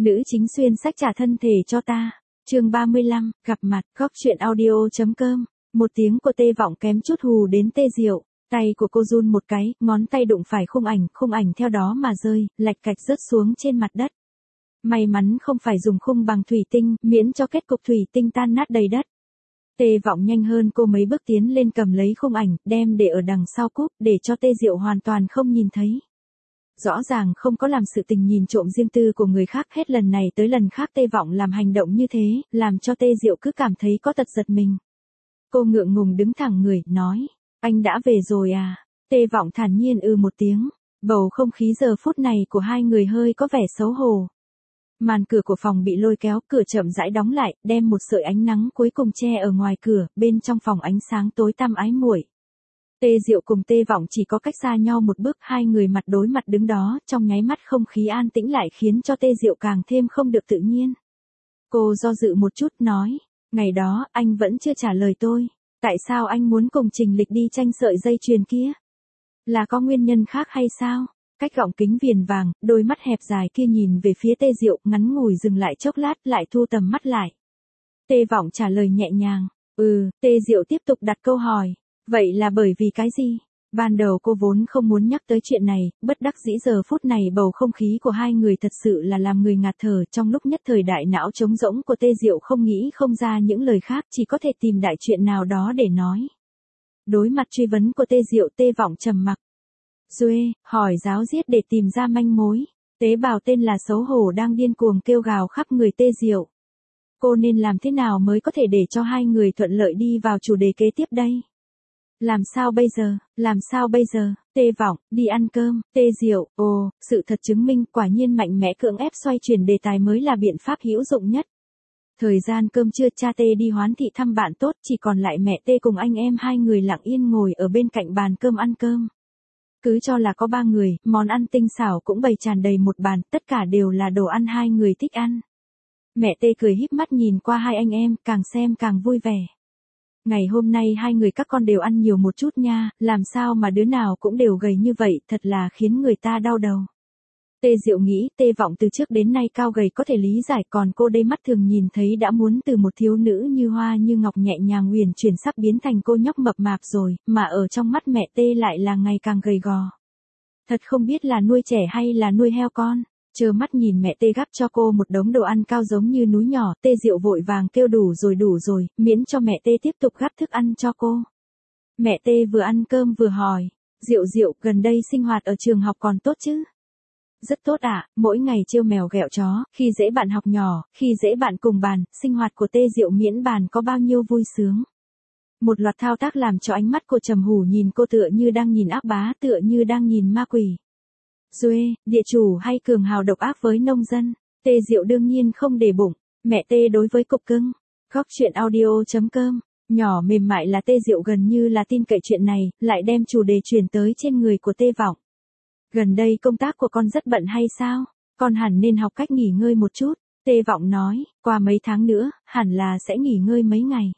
Nữ chính xuyên sách trả thân thể cho ta. Chương 35, gặp mặt, góc truyện audio.com. Một tiếng của Tê Vọng kém chút hù đến Tê Diệu. Tay của cô run một cái, ngón tay đụng phải khung ảnh theo đó mà rơi, lạch cạch rớt xuống trên mặt đất. May mắn không phải dùng khung bằng thủy tinh, miễn cho kết cục thủy tinh tan nát đầy đất. Tê Vọng nhanh hơn cô mấy bước tiến lên cầm lấy khung ảnh, đem để ở đằng sau cúp, để cho Tê Diệu hoàn toàn không nhìn thấy. Rõ ràng không có làm sự tình nhìn trộm riêng tư của người khác, hết lần này tới lần khác Tê Vọng làm hành động như thế, làm cho Tê Diệu cứ cảm thấy có tật giật mình. Cô ngượng ngùng đứng thẳng người, nói, anh đã về rồi à? Tê Vọng thản nhiên một tiếng, bầu không khí giờ phút này của hai người hơi có vẻ xấu hổ. Màn cửa của phòng bị lôi kéo, cửa chậm rãi đóng lại, đem một sợi ánh nắng cuối cùng che ở ngoài cửa, bên trong phòng ánh sáng tối tăm ái muội. Tê Diệu cùng Tê Vọng chỉ có cách xa nhau một bước, hai người mặt đối mặt đứng đó, trong nháy mắt không khí an tĩnh lại khiến cho Tê Diệu càng thêm không được tự nhiên. Cô do dự một chút nói, ngày đó anh vẫn chưa trả lời tôi, tại sao anh muốn cùng Trình Lịch đi tranh sợi dây chuyền kia? Là có nguyên nhân khác hay sao? Cách gọng kính viền vàng, đôi mắt hẹp dài kia nhìn về phía Tê Diệu, ngắn ngủi dừng lại chốc lát, lại thu tầm mắt lại. Tê Vọng trả lời nhẹ nhàng, Tê Diệu tiếp tục đặt câu hỏi, vậy là bởi vì cái gì? Ban đầu cô vốn không muốn nhắc tới chuyện này, bất đắc dĩ giờ phút này bầu không khí của hai người thật sự là làm người ngạt thở, trong lúc nhất thời đại não trống rỗng của Tê Diệu không nghĩ không ra những lời khác, chỉ có thể tìm đại chuyện nào đó để nói. Đối mặt truy vấn của Tê Diệu, Tê Vọng trầm mặc. Duê, hỏi giáo giết để tìm ra manh mối. Tế bào tên là xấu hổ đang điên cuồng kêu gào khắp người Tê Diệu. Cô nên làm thế nào mới có thể để cho hai người thuận lợi đi vào chủ đề kế tiếp đây? Làm sao bây giờ? Tê Vọng, đi ăn cơm. Tê Diệu, sự thật chứng minh quả nhiên mạnh mẽ cưỡng ép xoay chuyển đề tài mới là biện pháp hữu dụng nhất. Thời gian cơm trưa cha Tê đi Hoán thị thăm bạn tốt, chỉ còn lại mẹ Tê cùng anh em hai người lặng yên ngồi ở bên cạnh bàn cơm ăn cơm. Cứ cho là có 3 người, món ăn tinh xảo cũng bày tràn đầy một bàn, tất cả đều là đồ ăn hai người thích ăn. Mẹ Tê cười híp mắt nhìn qua hai anh em, càng xem càng vui vẻ. Ngày hôm nay hai người các con đều ăn nhiều một chút nha, làm sao mà đứa nào cũng đều gầy như vậy, thật là khiến người ta đau đầu. Tê Diệu nghĩ, Tê Vọng từ trước đến nay cao gầy có thể lý giải, còn cô đây mắt thường nhìn thấy đã muốn từ một thiếu nữ như hoa như ngọc nhẹ nhàng uyển chuyển sắp biến thành cô nhóc mập mạp rồi, mà ở trong mắt mẹ Tê lại là ngày càng gầy gò. Thật không biết là nuôi trẻ hay là nuôi heo con. Trơ mắt nhìn mẹ Tê gắp cho cô một đống đồ ăn cao giống như núi nhỏ, Tê Diệu vội vàng kêu đủ rồi, miễn cho mẹ Tê tiếp tục gắp thức ăn cho cô. Mẹ Tê vừa ăn cơm vừa hỏi, Diệu, gần đây sinh hoạt ở trường học còn tốt chứ? Rất tốt ạ, mỗi ngày trêu mèo ghẹo chó, khi dễ bạn học nhỏ, khi dễ bạn cùng bàn, sinh hoạt của Tê Diệu miễn bàn có bao nhiêu vui sướng. Một loạt thao tác làm cho ánh mắt cô trầm hủ nhìn cô tựa như đang nhìn ác bá, tựa như đang nhìn ma quỷ. Duê, địa chủ hay cường hào độc ác với nông dân? Tê Diệu đương nhiên không để bụng, mẹ Tê đối với cục cưng. Góc truyện audio.com, nhỏ mềm mại là Tê Diệu gần như là tin cậy chuyện này, lại đem chủ đề chuyển tới trên người của Tê Vọng. Gần đây công tác của con rất bận hay sao? Con hẳn nên học cách nghỉ ngơi một chút. Tê Vọng nói, qua mấy tháng nữa, hẳn là sẽ nghỉ ngơi mấy ngày.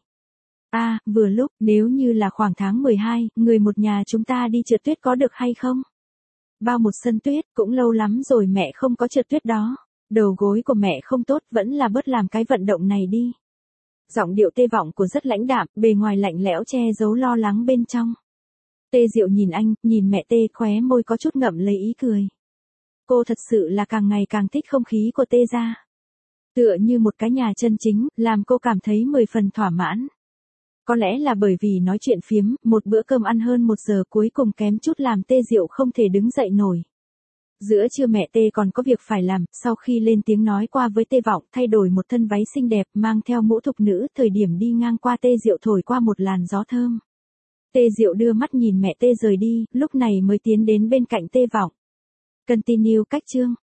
Vừa lúc, nếu như là khoảng tháng 12, người một nhà chúng ta đi trượt tuyết có được hay không? Bao một sân tuyết, cũng lâu lắm rồi mẹ không có trượt tuyết đó. Đầu gối của mẹ không tốt, vẫn là bớt làm cái vận động này đi. Giọng điệu Tê Vọng của rất lãnh đạm, bề ngoài lạnh lẽo che giấu lo lắng bên trong. Tê Diệu nhìn anh, nhìn mẹ Tê, khóe môi có chút ngậm lấy ý cười. Cô thật sự là càng ngày càng thích không khí của Tê gia. Tựa như một cái nhà chân chính, làm cô cảm thấy 10 phần thỏa mãn. Có lẽ là bởi vì nói chuyện phiếm, một bữa cơm ăn hơn 1 giờ cuối cùng kém chút làm Tê Diệu không thể đứng dậy nổi. Giữa trưa mẹ Tê còn có việc phải làm, sau khi lên tiếng nói qua với Tê Vọng, thay đổi một thân váy xinh đẹp, mang theo mũ thục nữ, thời điểm đi ngang qua Tê Diệu thổi qua một làn gió thơm. Tê Diệu đưa mắt nhìn mẹ Tê rời đi, lúc này mới tiến đến bên cạnh Tê Vọng. Continue cách chương.